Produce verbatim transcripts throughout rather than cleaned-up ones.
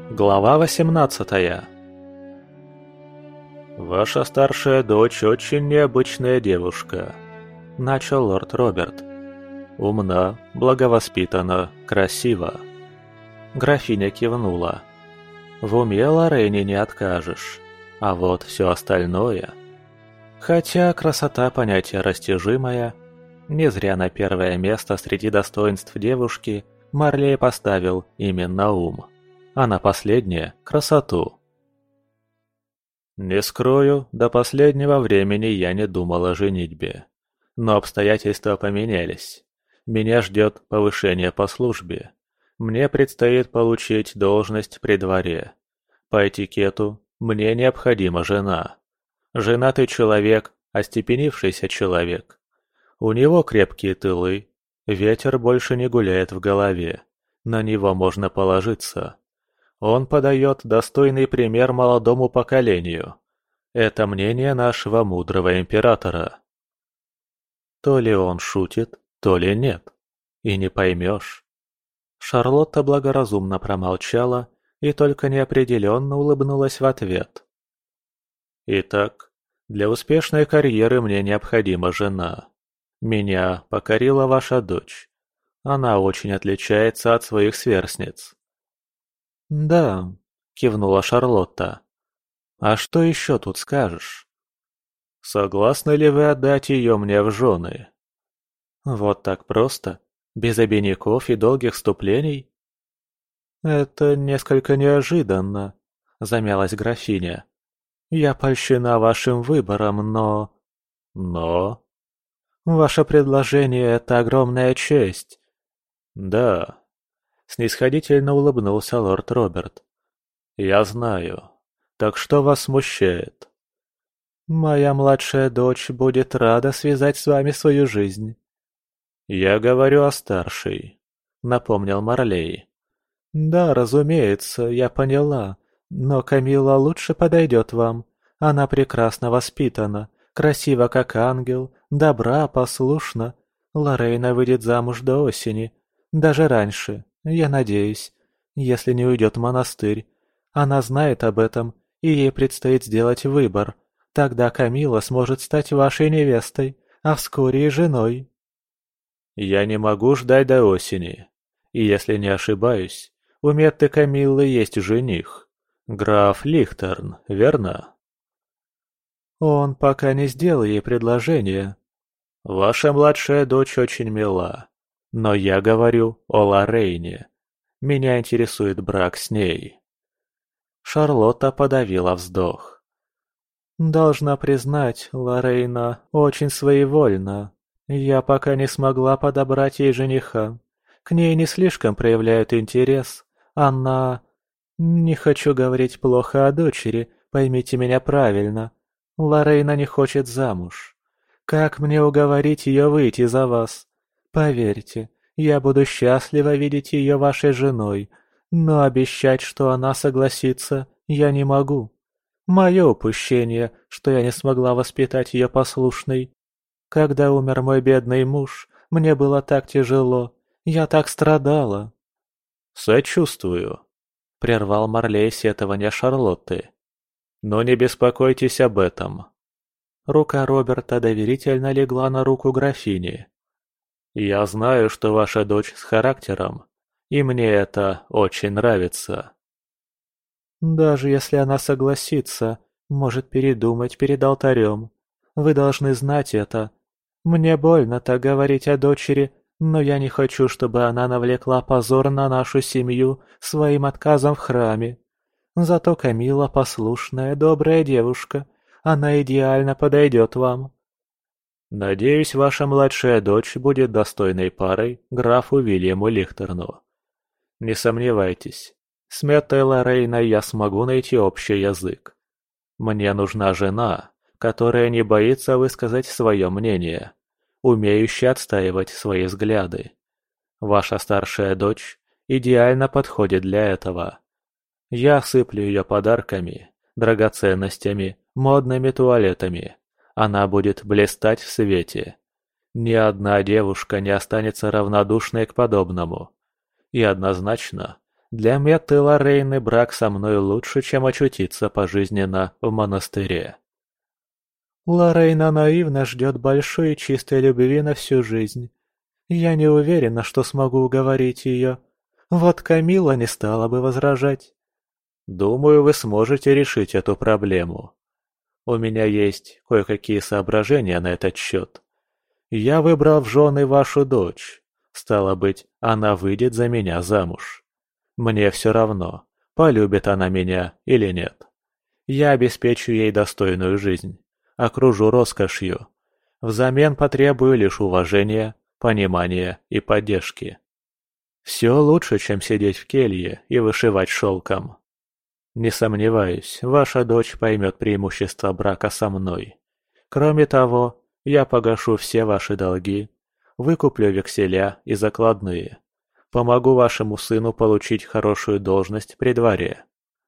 Глава восемнадцатая. «Ваша старшая дочь очень необычная девушка», — начал лорд Роберт. «Умна, благовоспитана, красива». Графиня кивнула. «В уме Лорейне не откажешь, а вот все остальное...» Хотя красота понятие растяжимое, не зря на первое место среди достоинств девушки Марлей поставил именно ум, а на последнее – красоту. Не скрою, до последнего времени я не думал о женитьбе. Но обстоятельства поменялись. Меня ждет повышение по службе. Мне предстоит получить должность при дворе. По этикету мне необходима жена. Женатый человек, остепенившийся человек. У него крепкие тылы, ветер больше не гуляет в голове, на него можно положиться. Он подает достойный пример молодому поколению. Это мнение нашего мудрого императора. То ли он шутит, то ли нет. И не поймешь. Шарлотта благоразумно промолчала и только неопределенно улыбнулась в ответ. Итак, для успешной карьеры мне необходима жена. Меня покорила ваша дочь. Она очень отличается от своих сверстниц. «Да», — кивнула Шарлотта. «А что еще тут скажешь?» «Согласны ли вы отдать ее мне в жены?» «Вот так просто? Без обиняков и долгих вступлений?» «Это несколько неожиданно», — замялась графиня. «Я польщена вашим выбором, но...» «Но...» «Ваше предложение — это огромная честь». «Да», — снисходительно улыбнулся лорд Роберт. «Я знаю. Так что вас смущает?» «Моя младшая дочь будет рада связать с вами свою жизнь». «Я говорю о старшей», — напомнил Марлей. «Да, разумеется, я поняла. Но Камилла лучше подойдет вам. Она прекрасно воспитана, красива как ангел, добра, послушна. Лорейна выйдет замуж до осени. Даже раньше, я надеюсь, если не уйдет в монастырь. Она знает об этом, и ей предстоит сделать выбор. Тогда Камилла сможет стать вашей невестой, а вскоре и женой». «Я не могу ждать до осени. И если не ошибаюсь, у Метты Камиллы есть жених. Граф Лихтерн, верно?» «Он пока не сделал ей предложение». «Ваша младшая дочь очень мила. Но я говорю о Лорейне. Меня интересует брак с ней». Шарлотта подавила вздох. «Должна признать, Лорейна очень своевольна. Я пока не смогла подобрать ей жениха. К ней не слишком проявляют интерес. Она... Не хочу говорить плохо о дочери, поймите меня правильно. Лорейна не хочет замуж. Как мне уговорить ее выйти за вас? Поверьте, я буду счастлива видеть ее вашей женой, но обещать, что она согласится, я не могу. Мое упущение, что я не смогла воспитать ее послушной. Когда умер мой бедный муж, мне было так тяжело, я так страдала». «Сочувствую», — прервал Марлей сетование Шарлотты. «Но не беспокойтесь об этом». Рука Роберта доверительно легла на руку графини. «Я знаю, что ваша дочь с характером, и мне это очень нравится». «Даже если она согласится, может передумать перед алтарем. Вы должны знать это. Мне больно так говорить о дочери, но я не хочу, чтобы она навлекла позор на нашу семью своим отказом в храме. Зато Камилла послушная, добрая девушка. Она идеально подойдет вам». «Надеюсь, ваша младшая дочь будет достойной парой графу Вильяму Лихтерну. Не сомневайтесь, с Меттой Лорейной я смогу найти общий язык. Мне нужна жена, которая не боится высказать свое мнение, умеющая отстаивать свои взгляды. Ваша старшая дочь идеально подходит для этого. Я осыплю ее подарками, драгоценностями, модными туалетами. Она будет блистать в свете. Ни одна девушка не останется равнодушной к подобному. И однозначно, Для Метты Лорейны брак со мной лучше, чем очутиться пожизненно в монастыре. Лорейна наивно ждет большой и чистой любви на всю жизнь. Я не уверена, что смогу уговорить ее. Вот Камилла не стала бы возражать. Думаю, вы сможете решить эту проблему. У меня есть кое-какие соображения на этот счет. Я выбрал в жены вашу дочь. Стало быть, она выйдет за меня замуж. Мне все равно, полюбит она меня или нет. Я обеспечу ей достойную жизнь, окружу роскошью. Взамен потребую лишь уважения, понимания и поддержки. Все лучше, чем сидеть в келье и вышивать шелком. Не сомневаюсь, ваша дочь поймет преимущество брака со мной. Кроме того, я погашу все ваши долги, выкуплю векселя и закладные. Помогу вашему сыну получить хорошую должность при дворе.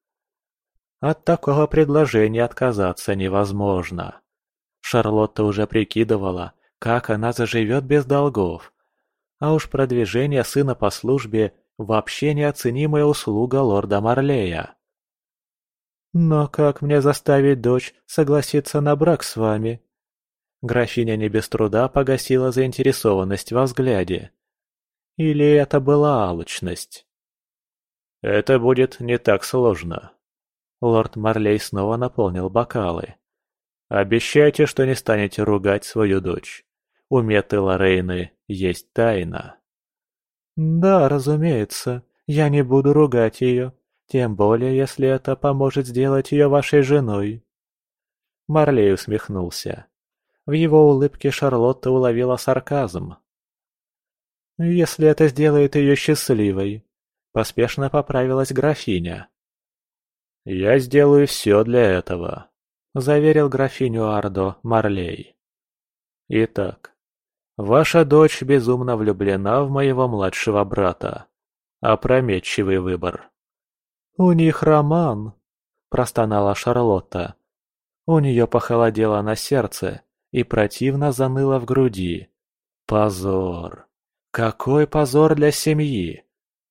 От такого предложения отказаться невозможно. Шарлотта уже прикидывала, как она заживет без долгов. А уж продвижение сына по службе – вообще неоценимая услуга лорда Марлея. Но как мне заставить дочь согласиться на брак с вами? Графиня не без труда погасила заинтересованность во взгляде. Или это была алчность? Это будет не так сложно. Лорд Марлей снова наполнил бокалы. Обещайте, что не станете ругать свою дочь. У Метты Лорейны есть тайна. Да, разумеется, я не буду ругать ее, тем более, если это поможет сделать ее вашей женой. Марлей усмехнулся. В его улыбке Шарлотта уловила сарказм. «Если это сделает ее счастливой», — поспешно поправилась графиня. «Я сделаю все для этого», — заверил графиню Ардо Марлей. «Итак, ваша дочь безумно влюблена в моего младшего брата. Опрометчивый выбор». «У них роман», — простонала Шарлотта. У нее похолодело на сердце и противно заныло в груди. Позор! Какой позор для семьи!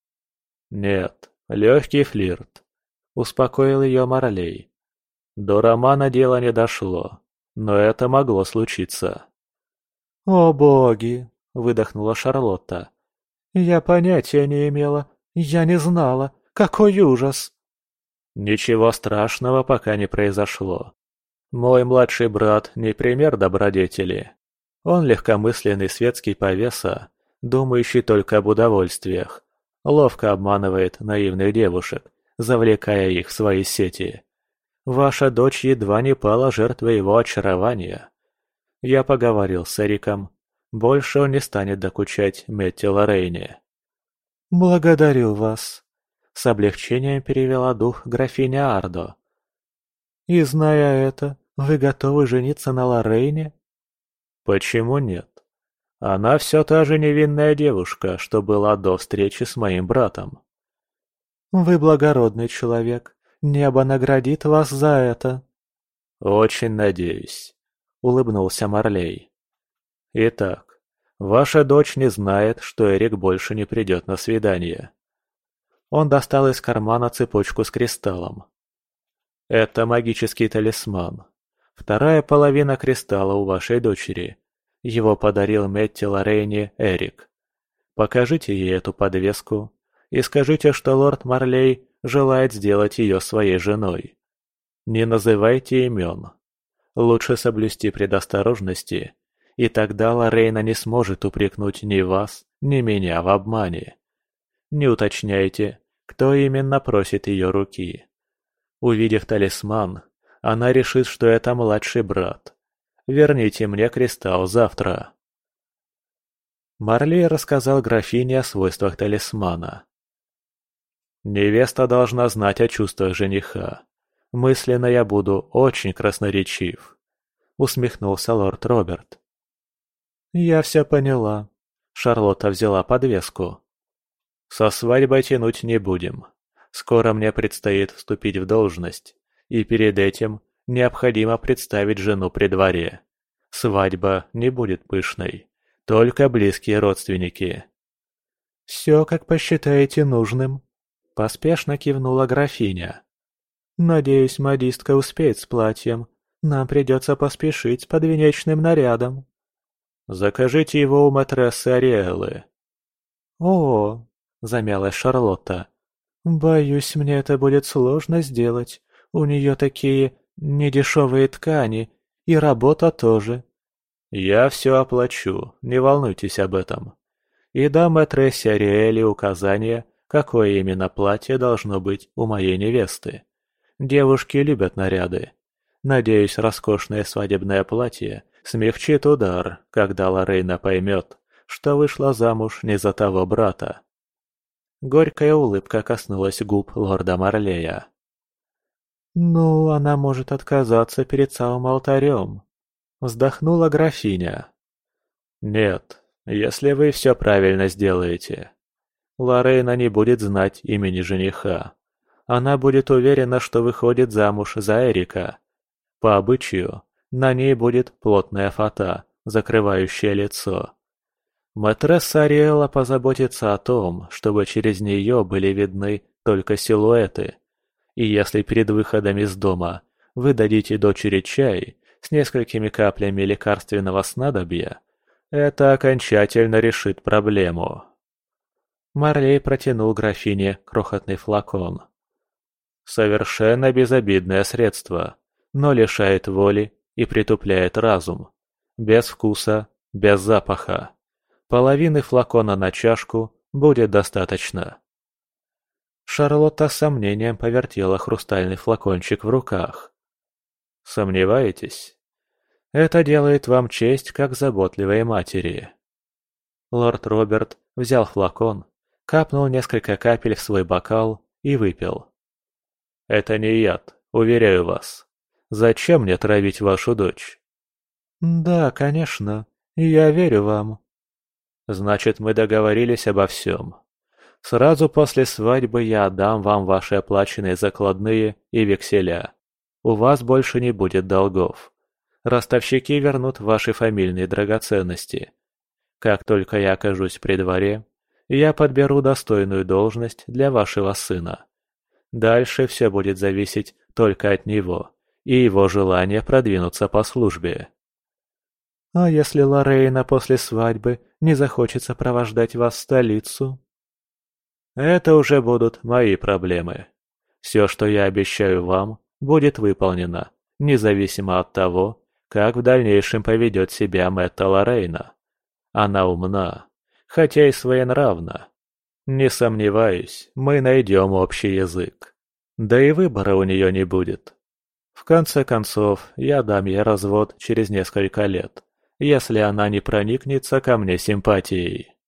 Нет, легкий флирт. Успокоил ее Марлей. До романа дело не дошло, но это могло случиться. «О боги!» — выдохнула Шарлотта. «Я понятия не имела, я не знала. Какой ужас!» Ничего страшного пока не произошло. Мой младший брат не пример добродетели. Он легкомысленный светский повеса, думающий только об удовольствиях, ловко обманывает наивных девушек, завлекая их в свои сети. Ваша дочь едва не пала жертвой его очарования. Я поговорил с Эриком. Больше он не станет докучать Метти Лорейне. «Благодарю вас», — с облегчением перевела дух графиня Ардо. «И зная это, вы готовы жениться на Лорейне?» «Почему нет? Она все та же невинная девушка, что была до встречи с моим братом». «Вы благородный человек. Небо наградит вас за это». «Очень надеюсь», — улыбнулся Марлей. «Итак, ваша дочь не знает, что Эрик больше не придет на свидание». Он достал из кармана цепочку с кристаллом. «Это магический талисман. Вторая половина кристалла у вашей дочери. Его подарил Метти Лорейне Эрик. Покажите ей эту подвеску и скажите, что лорд Марлей желает сделать ее своей женой. Не называйте имен. Лучше соблюсти предосторожности, и тогда Лорейна не сможет упрекнуть ни вас, ни меня в обмане. Не уточняйте, кто именно просит ее руки. Увидев талисман, она решит, что это младший брат. Верните мне кристалл завтра». Марлей рассказал графине о свойствах талисмана. «Невеста должна знать о чувствах жениха. Мысленно я буду очень красноречив», — усмехнулся лорд Роберт. «Я все поняла». Шарлотта взяла подвеску. «Со свадьбой тянуть не будем. Скоро мне предстоит вступить в должность, и перед этим необходимо представить жену при дворе. Свадьба не будет пышной, только близкие родственники». «Все, как посчитаете нужным», — Поспешно кивнула графиня. «Надеюсь, модистка успеет с платьем. Нам придется поспешить с подвенечным нарядом». «Закажите его у матрессы Ариэлы». «О!» – замялась Шарлотта. «Боюсь, мне это будет сложно сделать. У нее такие недешевые ткани, и работа тоже». «Я все оплачу, не волнуйтесь об этом. И дам матрессе Ариэле указание, какое именно платье должно быть у моей невесты. Девушки любят наряды. Надеюсь, роскошное свадебное платье смягчит удар, когда Лорейна поймет, что вышла замуж не за того брата». Горькая улыбка коснулась губ лорда Марлея. «Ну, она может отказаться перед самым алтарем», — вздохнула графиня. «Нет, если вы все правильно сделаете. Лорейна не будет знать имени жениха. Она будет уверена, что выходит замуж за Эрика. По обычаю, на ней будет плотная фата, закрывающая лицо. Матресса Ариэла позаботится о том, чтобы через нее были видны только силуэты. И если перед выходом из дома вы дадите дочери чай с несколькими каплями лекарственного снадобья, это окончательно решит проблему». Марлей протянул графине крохотный флакон. «Совершенно безобидное средство, но лишает воли и притупляет разум. Без вкуса, без запаха. Половины флакона на чашку будет достаточно». Шарлотта с сомнением повертела хрустальный флакончик в руках. «Сомневаетесь? Это делает вам честь, как заботливой матери». Лорд Роберт взял флакон, капнул несколько капель в свой бокал и выпил. «Это не яд, уверяю вас. Зачем мне травить вашу дочь?» «Да, конечно, я верю вам». «Значит, мы договорились обо всем. Сразу после свадьбы я отдам вам ваши оплаченные закладные и векселя. У вас больше не будет долгов. Ростовщики вернут ваши фамильные драгоценности. Как только я окажусь при дворе, я подберу достойную должность для вашего сына. Дальше все будет зависеть только от него и его желания продвинуться по службе». «А если Лорейна после свадьбы не захочет сопровождать вас в столицу?» «Это уже будут мои проблемы. Все, что я обещаю вам, будет выполнено, независимо от того, как в дальнейшем поведет себя Мэтта Лорейна. Она умна, хотя и своенравна. Не сомневаюсь, мы найдем общий язык. Да и выбора у нее не будет. В конце концов, я дам ей развод через несколько лет, если она не проникнется ко мне симпатией».